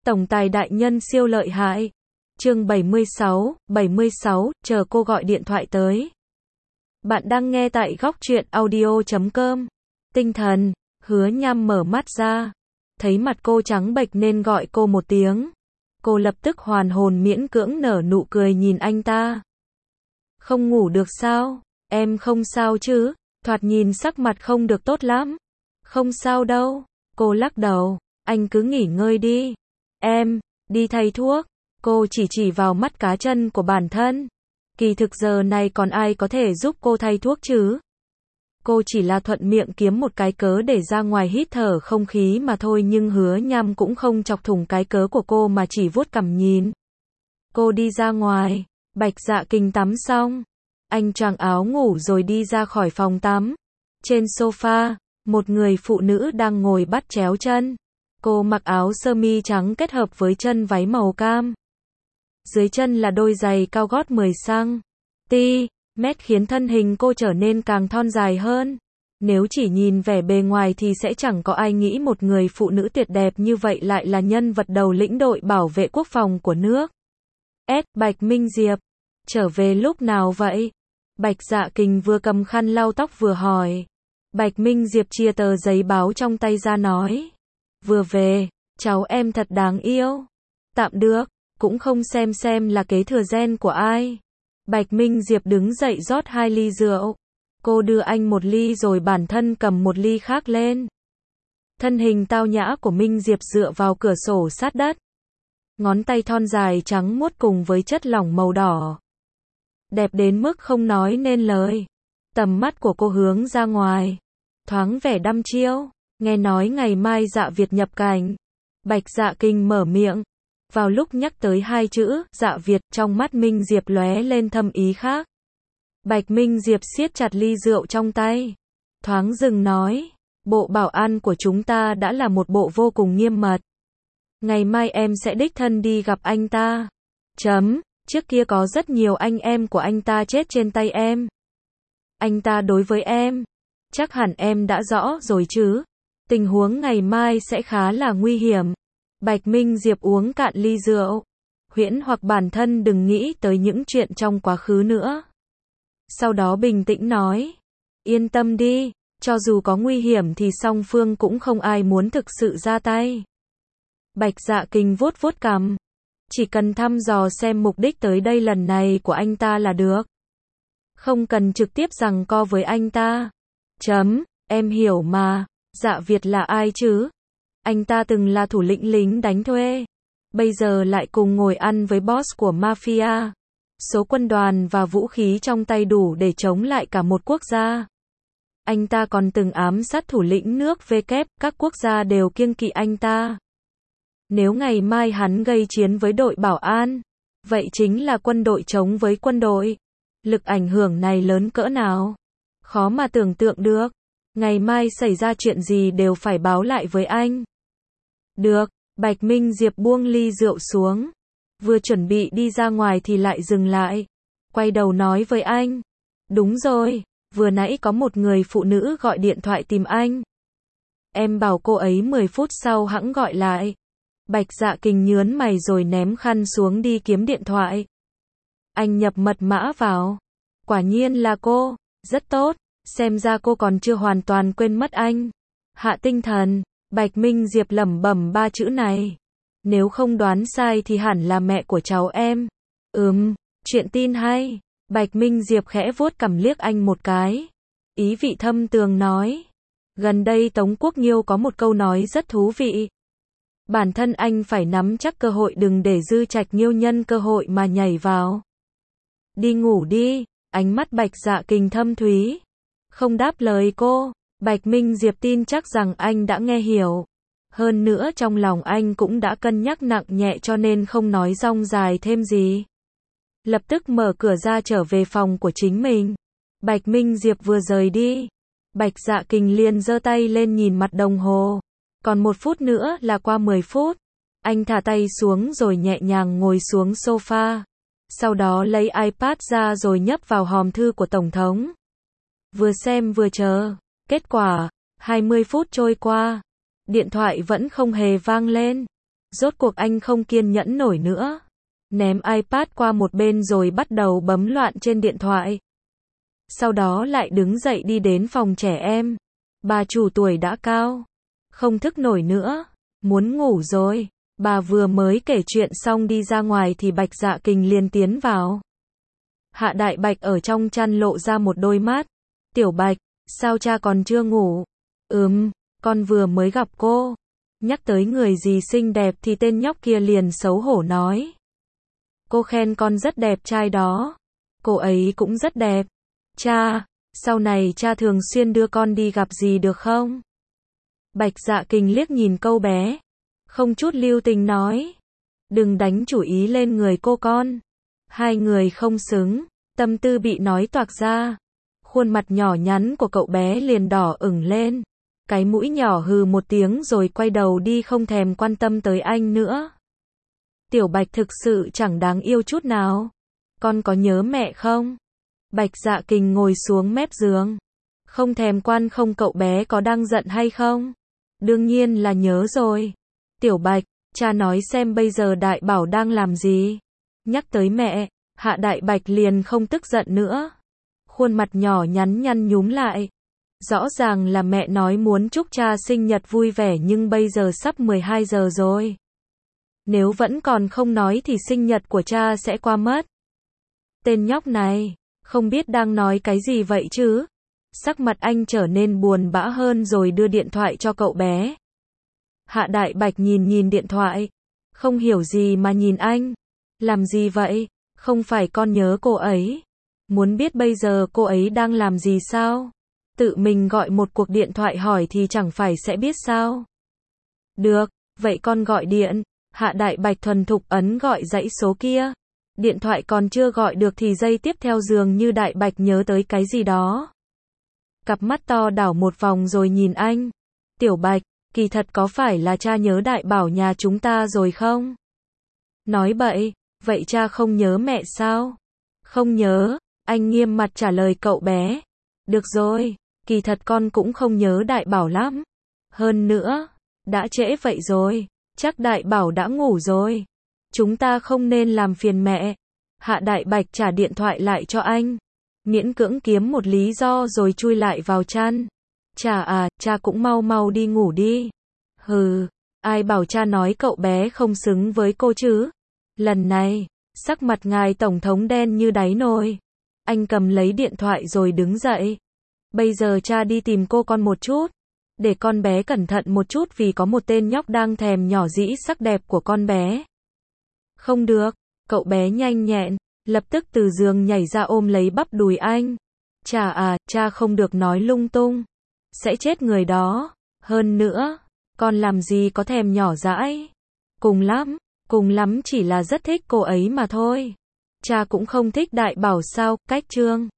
Tổng tài đại nhân siêu lợi hại. Chương 76, chờ cô gọi điện thoại tới. Bạn đang nghe tại góc truyện audio.com. Tinh thần, Hứa Nham mở mắt ra. Thấy mặt cô trắng bệch nên gọi cô một tiếng. Cô lập tức hoàn hồn miễn cưỡng nở nụ cười nhìn anh ta. Không ngủ được sao? Em không sao chứ? Thoạt nhìn sắc mặt không được tốt lắm. Không sao đâu. Cô lắc đầu. Anh cứ nghỉ ngơi đi. Em, đi thay thuốc. Cô chỉ vào mắt cá chân của bản thân. Kỳ thực giờ này còn ai có thể giúp cô thay thuốc chứ? Cô chỉ là thuận miệng kiếm một cái cớ để ra ngoài hít thở không khí mà thôi, nhưng Hứa Nham cũng không chọc thủng cái cớ của cô mà chỉ vuốt cằm nhìn. Cô đi ra ngoài, Bạch Dạ Kinh tắm xong. Anh choàng áo ngủ rồi đi ra khỏi phòng tắm. Trên sofa, một người phụ nữ đang ngồi bắt chéo chân. Cô mặc áo sơ mi trắng kết hợp với chân váy màu cam. Dưới chân là đôi giày cao gót 10 cm, khiến thân hình cô trở nên càng thon dài hơn. Nếu chỉ nhìn vẻ bề ngoài thì sẽ chẳng có ai nghĩ một người phụ nữ tuyệt đẹp như vậy lại là nhân vật đầu lĩnh đội bảo vệ quốc phòng của nước. Bạch Minh Diệp, trở về lúc nào vậy? Bạch Dạ Kình vừa cầm khăn lau tóc vừa hỏi. Bạch Minh Diệp chia tờ giấy báo trong tay ra nói. Vừa về, cháu em thật đáng yêu. Tạm được, cũng không xem là kế thừa gen của ai. Bạch Minh Diệp đứng dậy rót 2 ly rượu. Cô đưa anh một ly rồi bản thân cầm một ly khác lên. Thân hình tao nhã của Minh Diệp dựa vào cửa sổ sát đất. Ngón tay thon dài trắng muốt cùng với chất lỏng màu đỏ. Đẹp đến mức không nói nên lời. Tầm mắt của cô hướng ra ngoài. Thoáng vẻ đăm chiêu. Nghe nói ngày mai Dạ Việt nhập cảnh. Bạch Dạ Kinh mở miệng. Vào lúc nhắc tới 2 chữ Dạ Việt, trong mắt Minh Diệp lóe lên thâm ý khác. Bạch Minh Diệp siết chặt ly rượu trong tay. Thoáng dừng nói. Bộ bảo an của chúng ta đã là một bộ vô cùng nghiêm mật. Ngày mai em sẽ đích thân đi gặp anh ta. Trước kia có rất nhiều anh em của anh ta chết trên tay em. Anh ta đối với em. Chắc hẳn em đã rõ rồi chứ. Tình huống ngày mai sẽ khá là nguy hiểm. Bạch Minh Diệp uống cạn ly rượu. Huyễn hoặc bản thân đừng nghĩ tới những chuyện trong quá khứ nữa. Sau đó bình tĩnh nói. Yên tâm đi, cho dù có nguy hiểm thì song phương cũng không ai muốn thực sự ra tay. Bạch Dạ Kinh vuốt cằm. Chỉ cần thăm dò xem mục đích tới đây lần này của anh ta là được. Không cần trực tiếp giằng co với anh ta. Em hiểu mà. Dạ Việt là ai chứ? Anh ta từng là thủ lĩnh lính đánh thuê. Bây giờ lại cùng ngồi ăn với boss của mafia. Số quân đoàn và vũ khí trong tay đủ để chống lại cả một quốc gia. Anh ta còn từng ám sát thủ lĩnh nước WK, các quốc gia đều kiêng kỵ anh ta. Nếu ngày mai hắn gây chiến với đội bảo an, vậy chính là quân đội chống với quân đội. Lực ảnh hưởng này lớn cỡ nào? Khó mà tưởng tượng được. Ngày mai xảy ra chuyện gì đều phải báo lại với anh. Được, Bạch Minh Diệp buông ly rượu xuống. Vừa chuẩn bị đi ra ngoài thì lại dừng lại. Quay đầu nói với anh. Đúng rồi, vừa nãy có một người phụ nữ gọi điện thoại tìm anh. Em bảo cô ấy 10 phút sau hẵng gọi lại. Bạch Dạ Kinh nhớn mày rồi ném khăn xuống đi kiếm điện thoại. Anh nhập mật mã vào. Quả nhiên là cô, rất tốt, xem ra cô còn chưa hoàn toàn quên mất anh. Hạ tinh thần, Bạch Minh Diệp lẩm bẩm 3 chữ này. Nếu không đoán sai thì hẳn là mẹ của cháu em. Chuyện tin hay. Bạch Minh Diệp khẽ vuốt cằm liếc anh một cái. Ý vị thâm tường nói. Gần đây Tống Quốc Nghiêu có một câu nói rất thú vị. Bản thân anh phải nắm chắc cơ hội, đừng để Dư Trạch Nghiêu nhân cơ hội mà nhảy vào. Đi ngủ đi. Ánh mắt Bạch Dạ Kinh thâm thúy. Không đáp lời cô. Bạch Minh Diệp tin chắc rằng anh đã nghe hiểu. Hơn nữa trong lòng anh cũng đã cân nhắc nặng nhẹ cho nên không nói rong dài thêm gì. Lập tức mở cửa ra trở về phòng của chính mình. Bạch Minh Diệp vừa rời đi. Bạch Dạ Kinh liền giơ tay lên nhìn mặt đồng hồ. Còn 1 phút nữa là qua 10 phút. Anh thả tay xuống rồi nhẹ nhàng ngồi xuống sofa. Sau đó lấy iPad ra rồi nhấp vào hòm thư của Tổng thống. Vừa xem vừa chờ. Kết quả, 20 phút trôi qua. Điện thoại vẫn không hề vang lên. Rốt cuộc anh không kiên nhẫn nổi nữa. Ném iPad qua một bên rồi bắt đầu bấm loạn trên điện thoại. Sau đó lại đứng dậy đi đến phòng trẻ em. Bà chủ tuổi đã cao. Không thức nổi nữa. Muốn ngủ rồi. Bà vừa mới kể chuyện xong đi ra ngoài thì Bạch Dạ Kình liền tiến vào. Hạ Đại Bạch ở trong chăn lộ ra một đôi mắt. Tiểu Bạch, sao cha còn chưa ngủ? Con vừa mới gặp cô. Nhắc tới người gì xinh đẹp thì tên nhóc kia liền xấu hổ nói. Cô khen con rất đẹp trai đó. Cô ấy cũng rất đẹp. Cha, sau này cha thường xuyên đưa con đi gặp gì được không? Bạch Dạ Kình liếc nhìn câu bé. Không chút lưu tình nói. Đừng đánh chủ ý lên người cô con. Hai người không xứng. Tâm tư bị nói toạc ra. Khuôn mặt nhỏ nhắn của cậu bé liền đỏ ửng lên. Cái mũi nhỏ hừ một tiếng rồi quay đầu đi không thèm quan tâm tới anh nữa. Tiểu Bạch thực sự chẳng đáng yêu chút nào. Con có nhớ mẹ không? Bạch Dạ Kình ngồi xuống mép giường. Không thèm quan không cậu bé có đang giận hay không? Đương nhiên là nhớ rồi. Tiểu Bạch, cha nói xem bây giờ Đại Bảo đang làm gì? Nhắc tới mẹ, Hạ Đại Bạch liền không tức giận nữa. Khuôn mặt nhỏ nhắn nhăn nhúm lại. Rõ ràng là mẹ nói muốn chúc cha sinh nhật vui vẻ nhưng bây giờ sắp 12 giờ rồi. Nếu vẫn còn không nói thì sinh nhật của cha sẽ qua mất. Tên nhóc này, không biết đang nói cái gì vậy chứ? Sắc mặt anh trở nên buồn bã hơn rồi đưa điện thoại cho cậu bé. Hạ Đại Bạch nhìn điện thoại. Không hiểu gì mà nhìn anh. Làm gì vậy? Không phải con nhớ cô ấy. Muốn biết bây giờ cô ấy đang làm gì sao? Tự mình gọi một cuộc điện thoại hỏi thì chẳng phải sẽ biết sao? Được, vậy con gọi điện. Hạ Đại Bạch thuần thục ấn gọi dãy số kia. Điện thoại còn chưa gọi được thì giây tiếp theo dường như Đại Bạch nhớ tới cái gì đó. Cặp mắt to đảo một vòng rồi nhìn anh. Tiểu Bạch, kỳ thật có phải là cha nhớ Đại Bảo nhà chúng ta rồi không? Nói bậy, vậy cha không nhớ mẹ sao? Không nhớ, anh nghiêm mặt trả lời cậu bé. Được rồi, kỳ thật con cũng không nhớ Đại Bảo lắm. Hơn nữa, đã trễ vậy rồi, chắc Đại Bảo đã ngủ rồi. Chúng ta không nên làm phiền mẹ. Hạ Đại Bạch trả điện thoại lại cho anh. Miễn cưỡng kiếm một lý do rồi chui lại vào chăn. Cha cũng mau đi ngủ đi. Hừ, ai bảo cha nói cậu bé không xứng với cô chứ? Lần này, sắc mặt ngài tổng thống đen như đáy nồi. Anh cầm lấy điện thoại rồi đứng dậy. Bây giờ cha đi tìm cô con một chút. Để con bé cẩn thận một chút vì có một tên nhóc đang thèm nhỏ dĩ sắc đẹp của con bé. Không được, cậu bé nhanh nhẹn, lập tức từ giường nhảy ra ôm lấy bắp đùi anh. Cha không được nói lung tung. Sẽ chết người đó. Hơn nữa, con làm gì có thèm nhỏ dãi. Cùng lắm chỉ là rất thích cô ấy mà thôi. Cha cũng không thích Đại Bảo sao, cách chương.